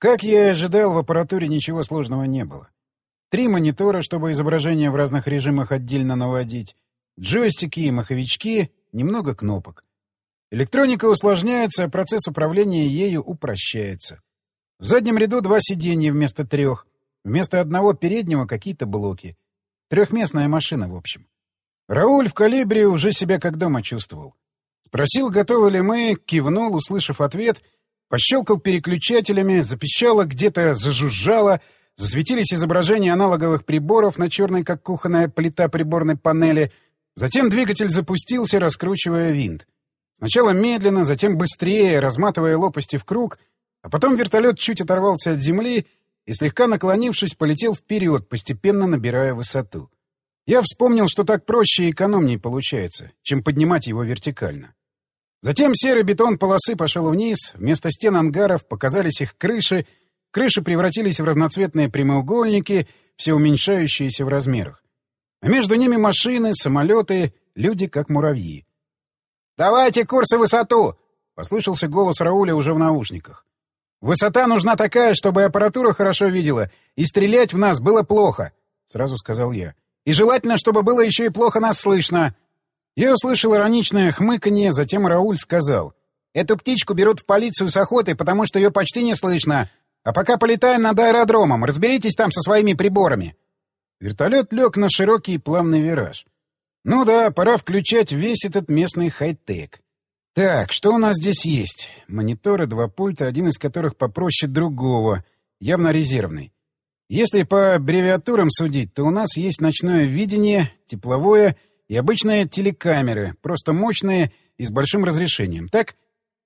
Как я и ожидал, в аппаратуре ничего сложного не было. 3 монитора, чтобы изображение в разных режимах отдельно наводить, джойстики и маховички, немного кнопок. Электроника усложняется, а процесс управления ею упрощается. В заднем ряду 2 сиденья вместо 3, вместо одного переднего какие-то блоки. Трехместная машина, в общем. Рауль в «Калибре» уже себя как дома чувствовал. Спросил, готовы ли мы, кивнул, услышав ответ, пощелкал переключателями, запищало, где-то зажужжало, засветились изображения аналоговых приборов на черной, как кухонная плита приборной панели. Затем двигатель запустился, раскручивая винт. Сначала медленно, затем быстрее, разматывая лопасти в круг, а потом вертолет чуть оторвался от земли и, слегка наклонившись, полетел вперед, постепенно набирая высоту. Я вспомнил, что так проще и экономнее получается, чем поднимать его вертикально. Затем серый бетон полосы пошел вниз, вместо стен ангаров показались их крыши, крыши превратились в разноцветные прямоугольники, все уменьшающиеся в размерах. А между ними машины, самолеты, люди как муравьи. «Давайте курс и высоту!» — послышался голос Рауля уже в наушниках. «Высота нужна такая, чтобы аппаратура хорошо видела, и стрелять в нас было плохо», — сразу сказал я. «И желательно, чтобы было еще и плохо нас слышно». Я услышал ироничное хмыканье, затем Рауль сказал. «Эту птичку берут в полицию с охотой, потому что ее почти не слышно. А пока полетаем над аэродромом, разберитесь там со своими приборами». Вертолет лег на широкий плавный вираж. Ну да, пора включать весь этот местный хай-тек. Так, что у нас здесь есть? Мониторы, 2 пульта, один из которых попроще другого, явно резервный. Если по аббревиатурам судить, то у нас есть ночное видение, тепловое и обычные телекамеры, просто мощные и с большим разрешением, так?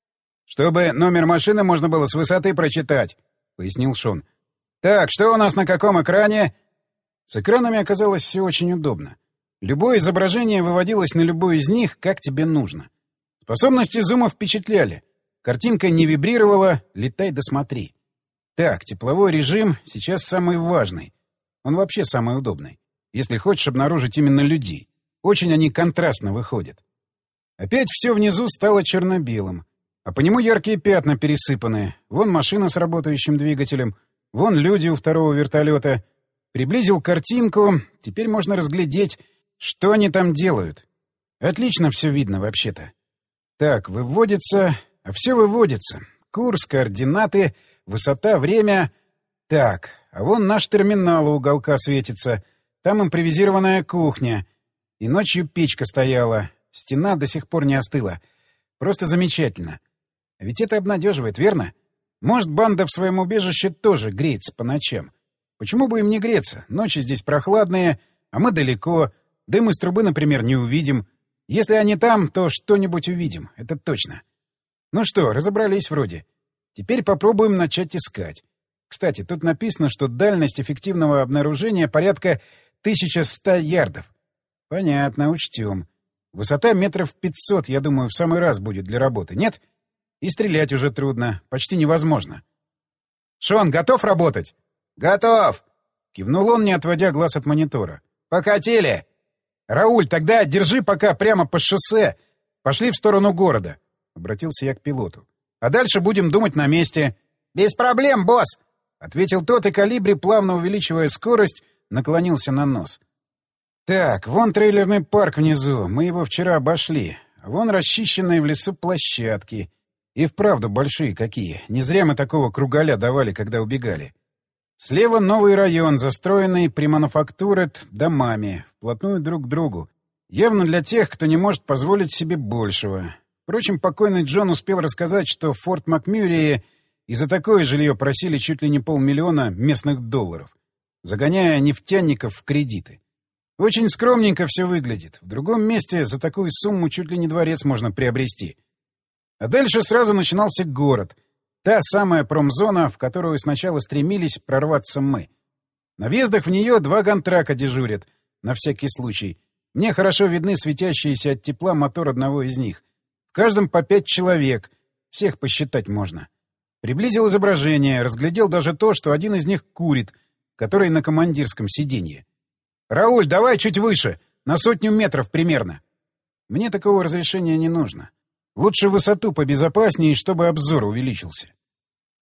«Чтобы номер машины можно было с высоты прочитать», — пояснил Шон. «Так, что у нас на каком экране?» С экранами оказалось все очень удобно. Любое изображение выводилось на любой из них, как тебе нужно. Способности зума впечатляли. Картинка не вибрировала, летай да смотри. Так, тепловой режим сейчас самый важный. Он вообще самый удобный. Если хочешь обнаружить именно людей. Очень они контрастно выходят. Опять все внизу стало черно-белым. А по нему яркие пятна пересыпаны. Вон машина с работающим двигателем. Вон люди у второго вертолета. Приблизил картинку. Теперь можно разглядеть, что они там делают. Отлично все видно вообще-то. Так, выводится... А все выводится. Курс, координаты, высота, время... Так, а вон наш терминал у уголка светится. Там импровизированная кухня. И ночью печка стояла. Стена до сих пор не остыла. Просто замечательно. А ведь это обнадеживает, верно? Может, банда в своем убежище тоже греется по ночам. Почему бы им не греться? Ночи здесь прохладные, а мы далеко. Дым из трубы, например, не увидим. Если они там, то что-нибудь увидим, это точно. Ну что, разобрались вроде. Теперь попробуем начать искать. Кстати, тут написано, что дальность эффективного обнаружения порядка 1100 ярдов. Понятно, учтем. Высота метров 500, я думаю, в самый раз будет для работы, нет? И стрелять уже трудно, почти невозможно. «Шон, готов работать?» «Готов!» — кивнул он, не отводя глаз от монитора. «Покатили!» «Рауль, тогда держи пока прямо по шоссе. Пошли в сторону города», — обратился я к пилоту. «А дальше будем думать на месте». «Без проблем, босс!» — ответил тот, и Калибри, плавно увеличивая скорость, наклонился на нос. «Так, вон трейлерный парк внизу. Мы его вчера обошли. Вон расчищенные в лесу площадки. И вправду большие какие. Не зря мы такого кругаля давали, когда убегали. Слева новый район, застроенный примануфактурет домами, вплотную друг к другу. Явно для тех, кто не может позволить себе большего. Впрочем, покойный Джон успел рассказать, что в Форт Макмюрии и за такое жилье просили чуть ли не $500 000 местных долларов, загоняя нефтяников в кредиты. Очень скромненько все выглядит. В другом месте за такую сумму чуть ли не дворец можно приобрести. А дальше сразу начинался город. Та самая промзона, в которую сначала стремились прорваться мы. На въездах в нее 2 гантрака дежурят, на всякий случай. Мне хорошо видны светящиеся от тепла мотор одного из них. В каждом по 5 человек. Всех посчитать можно. Приблизил изображение, разглядел даже то, что один из них курит, который на командирском сиденье. «Рауль, давай чуть выше, на 100 метров примерно». Мне такого разрешения не нужно. Лучше высоту побезопаснее, чтобы обзор увеличился.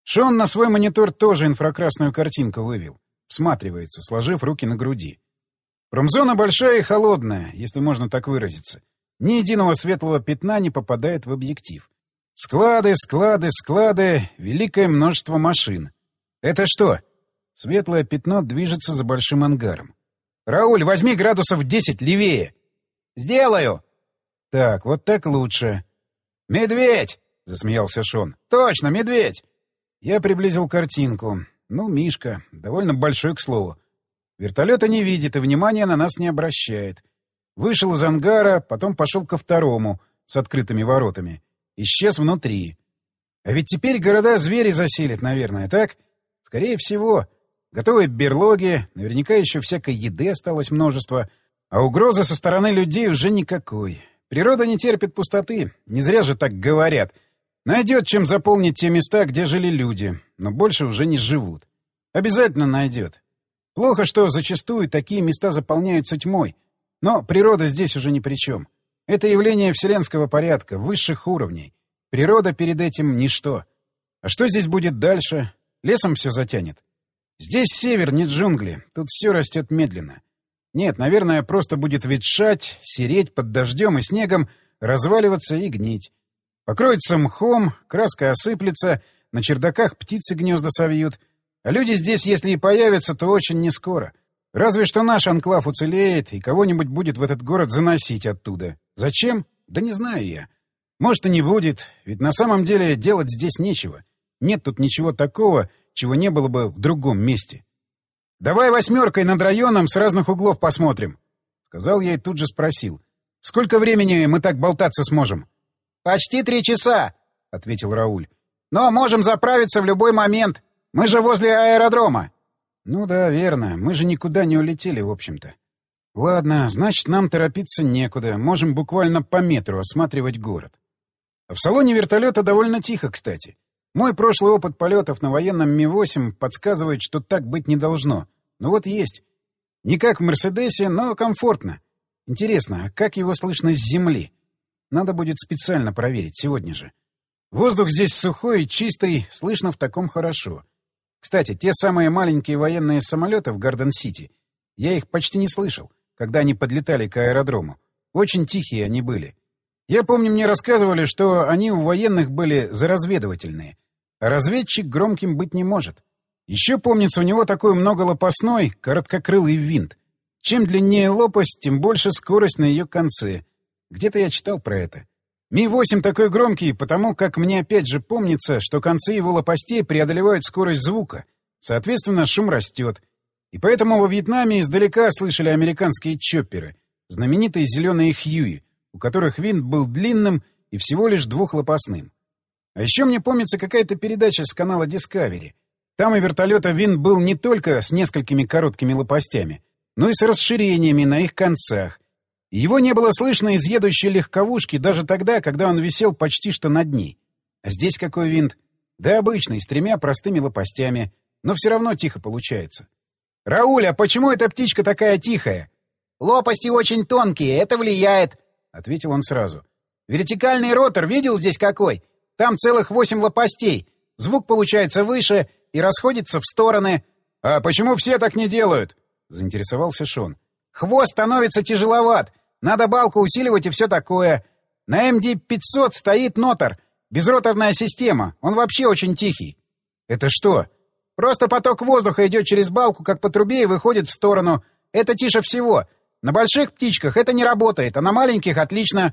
Шон на свой монитор тоже инфракрасную картинку вывел. Всматривается, сложив руки на груди. Промзона большая и холодная, если можно так выразиться. Ни единого светлого пятна не попадает в объектив. Склады, склады, склады, великое множество машин. Это что? Светлое пятно движется за большим ангаром. «Рауль, возьми градусов 10 левее!» «Сделаю!» «Так, вот так лучше». «Медведь!» — засмеялся Шон. «Точно, медведь!» Я приблизил картинку. Ну, Мишка, довольно большой, к слову. Вертолета не видит и внимания на нас не обращает. Вышел из ангара, потом пошел ко второму, с открытыми воротами. Исчез внутри. А ведь теперь города звери заселят, наверное, так? Скорее всего. Готовые берлоги, наверняка еще всякой еды осталось множество. А угрозы со стороны людей уже никакой. Природа не терпит пустоты, не зря же так говорят. Найдет, чем заполнить те места, где жили люди, но больше уже не живут. Обязательно найдет. Плохо, что зачастую такие места заполняются тьмой. Но природа здесь уже ни при чем. Это явление вселенского порядка, высших уровней. Природа перед этим — ничто. А что здесь будет дальше? Лесом все затянет. Здесь север, не джунгли. Тут все растет медленно. Нет, наверное, просто будет ветшать, сереть под дождем и снегом, разваливаться и гнить. Покроется мхом, краска осыплется, на чердаках птицы гнезда совьют. А люди здесь, если и появятся, то очень нескоро. Разве что наш анклав уцелеет, и кого-нибудь будет в этот город заносить оттуда. Зачем? Да не знаю я. Может, и не будет, ведь на самом деле делать здесь нечего. Нет тут ничего такого, чего не было бы в другом месте. «Давай 8 над районом с разных углов посмотрим», — сказал я и тут же спросил. «Сколько времени мы так болтаться сможем?» «Почти 3 часа», — ответил Рауль. «Но можем заправиться в любой момент. Мы же возле аэродрома». «Ну да, верно. Мы же никуда не улетели, в общем-то». «Ладно, значит, нам торопиться некуда. Можем буквально по метру осматривать город». А в салоне вертолета довольно тихо, кстати. Мой прошлый опыт полетов на военном Ми-8 подсказывает, что так быть не должно. Но вот есть. Не как в «Мерседесе», но комфортно. Интересно, а как его слышно с земли? Надо будет специально проверить сегодня же. Воздух здесь сухой и чистый, слышно в таком хорошо. Кстати, те самые маленькие военные самолеты в Гарден-Сити, я их почти не слышал, когда они подлетали к аэродрому. Очень тихие они были. Я помню, мне рассказывали, что они у военных были заразведывательные. А разведчик громким быть не может. Еще, помнится, у него такой многолопастной, короткокрылый винт. Чем длиннее лопасть, тем больше скорость на ее конце. Где-то я читал про это. Ми-8 такой громкий, потому как мне опять же помнится, что концы его лопастей преодолевают скорость звука. Соответственно, шум растет. И поэтому во Вьетнаме издалека слышали американские чопперы, знаменитые зеленые Хьюи, у которых винт был длинным и всего лишь двухлопастным. А еще мне помнится какая-то передача с канала Discovery. Там у вертолета винт был не только с несколькими короткими лопастями, но и с расширениями на их концах. И его не было слышно из едущей легковушки даже тогда, когда он висел почти что над ней. А здесь какой винт? Да обычный, с 3 простыми лопастями, но все равно тихо получается. «Рауль, а почему эта птичка такая тихая?» «Лопасти очень тонкие, это влияет», — ответил он сразу. «Вертикальный ротор видел здесь какой? Там целых 8 лопастей. Звук получается выше и расходится в стороны». «А почему все так не делают?» — заинтересовался Шон. «Хвост становится тяжеловат. Надо балку усиливать и все такое. На МД-500 стоит нотор. Безроторная система. Он вообще очень тихий». «Это что?» «Просто поток воздуха идет через балку, как по трубе, и выходит в сторону. Это тише всего. На больших птичках это не работает, а на маленьких отлично».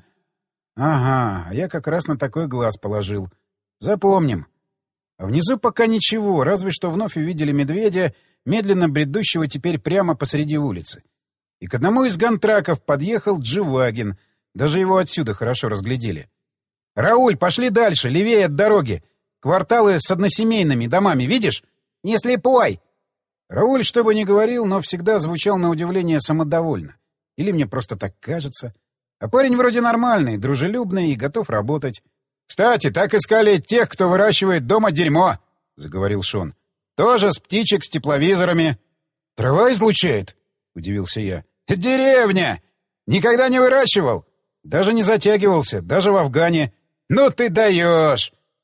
«Ага, а я как раз на такой глаз положил. Запомним». А внизу пока ничего, разве что вновь увидели медведя, медленно бредущего теперь прямо посреди улицы. И к одному из гантраков подъехал Джи-Ваген. Даже его отсюда хорошо разглядели. «Рауль, пошли дальше, левее от дороги. Кварталы с односемейными домами, видишь? Не слепой!» Рауль, что бы ни говорил, но всегда звучал на удивление самодовольно. Или мне просто так кажется. А парень вроде нормальный, дружелюбный и готов работать. «Кстати, так искали тех, кто выращивает дома дерьмо», — заговорил Шон. «Тоже с птичек с тепловизорами». «Трава излучает?» — удивился я. «Деревня! Никогда не выращивал. Даже не затягивался, даже в Афгане. Ну ты даешь!»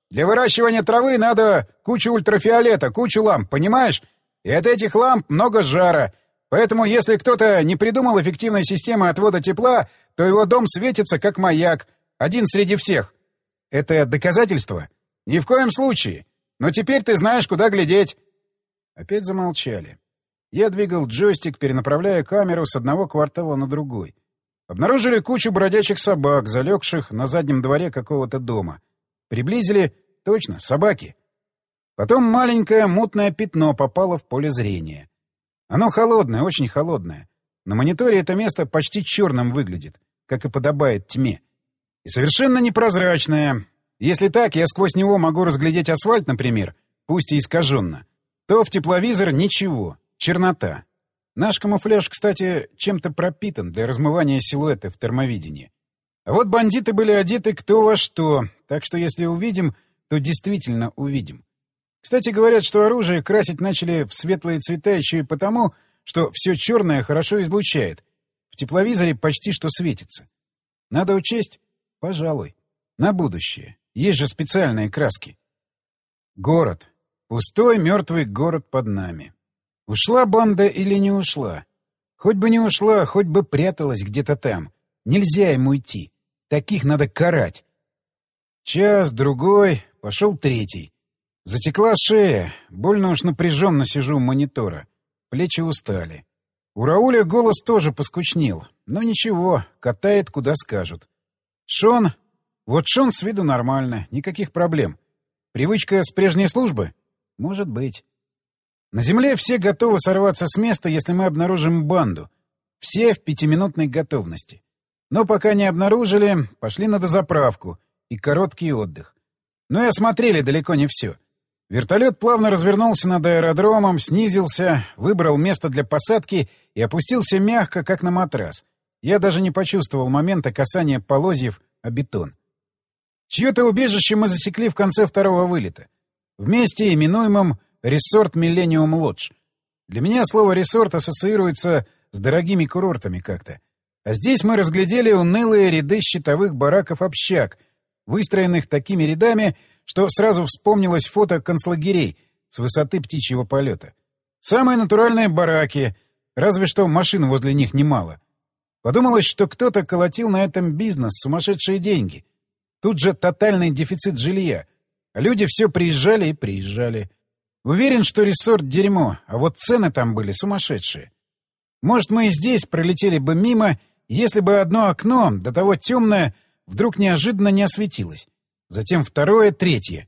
Для выращивания травы надо кучу ультрафиолета, кучу ламп, понимаешь? И от этих ламп много жара. Поэтому если кто-то не придумал эффективной системы отвода тепла, то его дом светится как маяк, один среди всех. Это доказательство? Ни в коем случае. Но теперь ты знаешь, куда глядеть. Опять замолчали. Я двигал джойстик, перенаправляя камеру с одного квартала на другой. Обнаружили кучу бродячих собак, залегших на заднем дворе какого-то дома. Приблизили, точно, собаки. Потом маленькое мутное пятно попало в поле зрения. Оно холодное, очень холодное. На мониторе это место почти черным выглядит, как и подобает тьме. И совершенно непрозрачное. Если так, я сквозь него могу разглядеть асфальт, например, пусть и искаженно, то в тепловизор ничего, чернота. Наш камуфляж, кстати, чем-то пропитан для размывания силуэта в термовидении. А вот бандиты были одеты кто во что, так что если увидим, то действительно увидим. Кстати, говорят, что оружие красить начали в светлые цвета еще и потому, что все черное хорошо излучает. В тепловизоре почти что светится. Надо учесть? Пожалуй. На будущее. Есть же специальные краски. Город. Пустой, мертвый город под нами. Ушла банда или не ушла? Хоть бы не ушла, хоть бы пряталась где-то там. Нельзя им уйти. Таких надо карать. Час, другой, пошел третий. Затекла шея, больно уж напряженно сижу у монитора. Плечи устали. У Рауля голос тоже поскучнел. Но ничего, катает, куда скажут. Шон... Вот Шон с виду нормально, никаких проблем. Привычка с прежней службы? Может быть. На земле все готовы сорваться с места, если мы обнаружим банду. Все в 5-минутной готовности. Но пока не обнаружили, пошли на дозаправку и короткий отдых. Но и осмотрели далеко не все. Вертолет плавно развернулся над аэродромом, снизился, выбрал место для посадки и опустился мягко, как на матрас. Я даже не почувствовал момента касания полозьев о бетон. Чье-то убежище мы засекли в конце второго вылета. В месте, именуемом «Ресорт Миллениум Лодж». Для меня слово «ресорт» ассоциируется с дорогими курортами как-то. А здесь мы разглядели унылые ряды щитовых бараков-общак, выстроенных такими рядами, что сразу вспомнилось фото концлагерей с высоты птичьего полета. Самые натуральные бараки, разве что машин возле них немало. Подумалось, что кто-то колотил на этом бизнес, сумасшедшие деньги. Тут же тотальный дефицит жилья, а люди все приезжали и приезжали. Уверен, что ресорт — дерьмо, а вот цены там были сумасшедшие. Может, мы и здесь пролетели бы мимо, если бы одно окно, до того темное, вдруг неожиданно не осветилось. Затем второе, третье.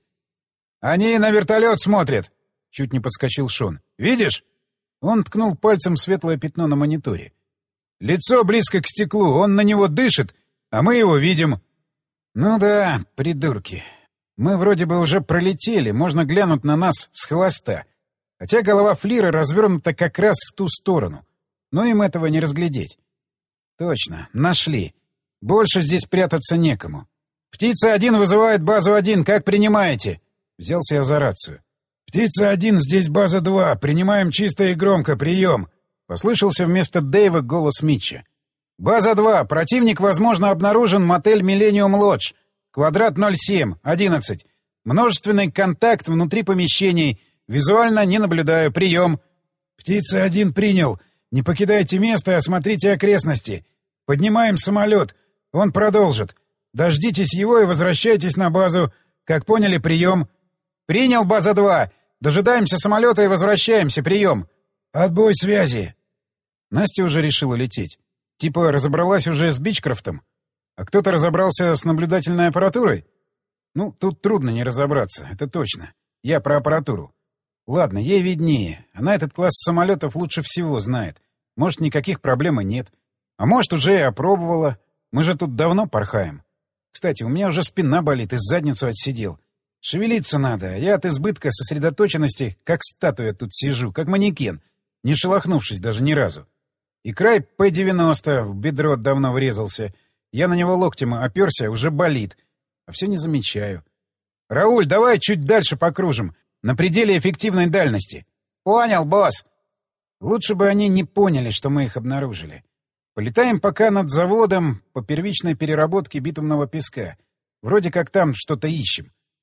«Они на вертолет смотрят!» — чуть не подскочил Шон. «Видишь?» Он ткнул пальцем в светлое пятно на мониторе. «Лицо близко к стеклу, он на него дышит, а мы его видим». «Ну да, придурки. Мы вроде бы уже пролетели, можно глянуть на нас с хвоста. Хотя голова Флира развернута как раз в ту сторону. Но им этого не разглядеть». «Точно, нашли. Больше здесь прятаться некому. Птица-1 вызывает базу-1, как принимаете?» Взялся я за рацию. «Птица-1, здесь база-2, принимаем чисто и громко, прием!» Послышался вместо Дэйва голос Митча. «База-2, противник, возможно, обнаружен, мотель «Миллениум Лодж», квадрат 07, 11. Множественный контакт внутри помещений, визуально не наблюдаю, прием!» «Птица-1 принял. Не покидайте место, осмотрите окрестности. Поднимаем самолет. Он продолжит. Дождитесь его и возвращайтесь на базу. Как поняли, прием. Принял, база-2. Дожидаемся самолета и возвращаемся, прием. Отбой связи. Настя уже решила лететь. Типа разобралась уже с Бичкрофтом. А кто-то разобрался с наблюдательной аппаратурой? Ну, тут трудно не разобраться, это точно. Я про аппаратуру. Ладно, ей виднее. Она этот класс самолетов лучше всего знает. Может, никаких проблем и нет. А может, уже и опробовала. Мы же тут давно порхаем. Кстати, у меня уже спина болит и задницу отсидел. Шевелиться надо, а я от избытка сосредоточенности, как статуя тут сижу, как манекен, не шелохнувшись даже ни разу. И край П-90 в бедро давно врезался. Я на него локтем оперся, уже болит. А все не замечаю. «Рауль, давай чуть дальше покружим. На пределе эффективной дальности». «Понял, босс». Лучше бы они не поняли, что мы их обнаружили. Полетаем пока над заводом по первичной переработке битумного песка. Вроде как там что-то ищем.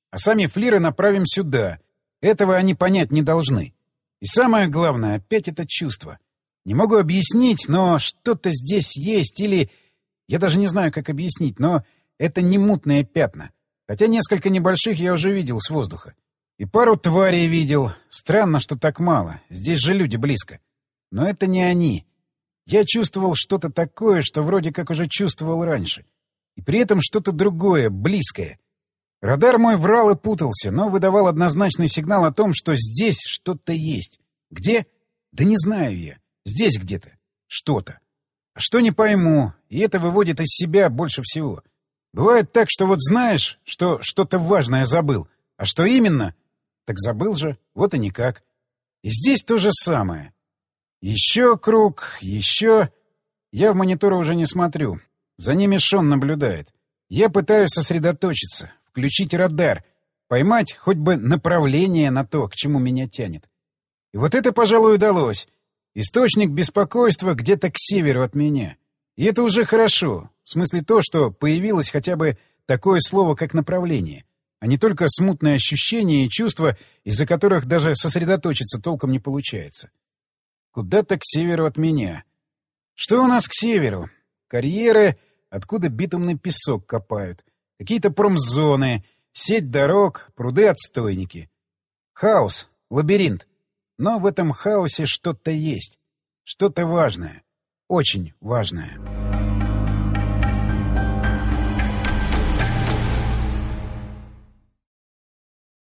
а сами флиры направим сюда. Этого они понять не должны. И самое главное, опять это чувство. Не могу объяснить, но что-то здесь есть, или... Я даже не знаю, как объяснить, но это не мутные пятна. Хотя несколько небольших я уже видел с воздуха. И пару тварей видел. Странно, что так мало. Здесь же люди близко. Но это не они. Я чувствовал что-то такое, что вроде как уже чувствовал раньше. И при этом что-то другое, близкое. Радар мой врал и путался, но выдавал однозначный сигнал о том, что здесь что-то есть. Где? Да не знаю я. Здесь где-то. Что-то. А что не пойму, и это выводит из себя больше всего. Бывает так, что вот знаешь, что что-то важное забыл, а что именно? Так забыл же, вот и никак. И здесь то же самое. Еще круг, еще... Я в мониторы уже не смотрю. За ними Шон наблюдает. Я пытаюсь сосредоточиться, включить радар, поймать хоть бы направление на то, к чему меня тянет. И вот это, пожалуй, удалось. Источник беспокойства где-то к северу от меня. И это уже хорошо. В смысле то, что появилось хотя бы такое слово, как направление, а не только смутные ощущения и чувства, из-за которых даже сосредоточиться толком не получается. Куда-то к северу от меня. Что у нас к северу? Карьеры, откуда битумный песок копают. Какие-то промзоны, сеть дорог, пруды-отстойники. Хаос, лабиринт. Но в этом хаосе что-то есть. Что-то важное. Очень важное.